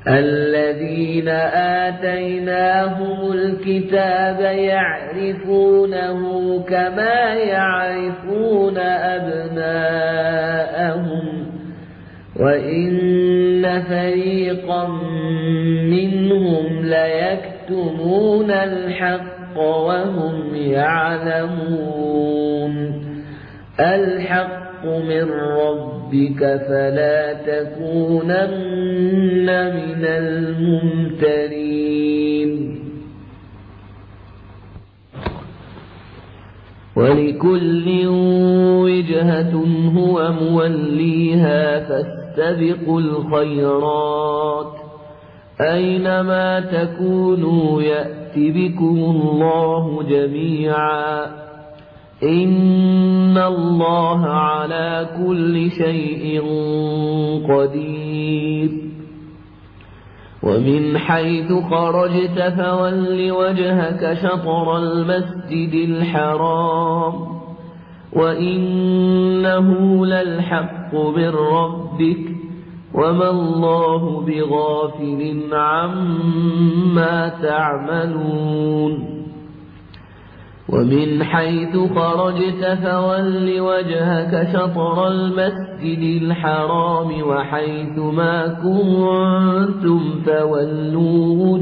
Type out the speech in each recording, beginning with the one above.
الذين آتيناهم الكتاب يعرفونه كما يعرفون أبناءهم وإن فريقا منهم ليكتمون الحق وهم يعلمون الحق من ربك فلا تكونن من الممترين ولكل وجهة هو موليها فاستبقوا الخيرات أينما تكونوا يأت بكم الله جميعا إن الله على كل شيء قدير ومن حيث خرجت فول وجهك شطر المسجد الحرام وإنه للحق من ربك وما الله بغافل عما تعملون ومن حيث خرجت فول وجهك شطر المسجد الحرام وحيث ما كنتم فولوا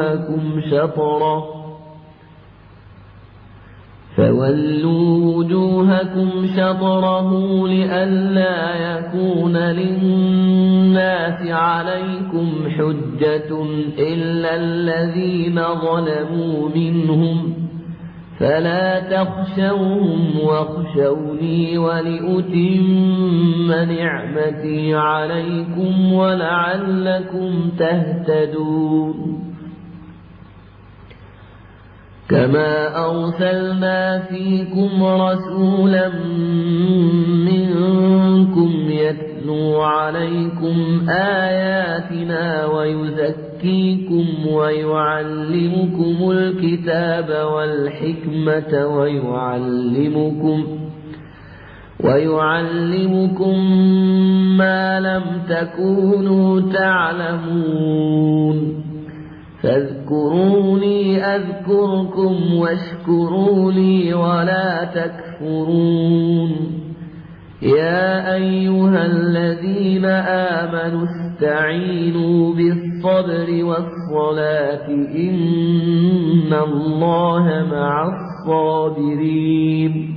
وجوهكم شطره لئلا يكون للناس عليكم حجة إلا الذين ظلموا منهم فلا تخشوهم واخشوني ولأتم نعمتي عليكم ولعلكم تهتدون كما أرسلنا فيكم رسولا منكم يتلو عليكم آياتنا ويزكيكم ويعلمكم الكتاب والحكمة ويعلمكم ما لم تكونوا تعلمون فاذكروني أذكركم واشكروا لي ولا تكفرون يا أيها الذين آمنوا استعينوا بالصبر والصلاة إن الله مع الصابرين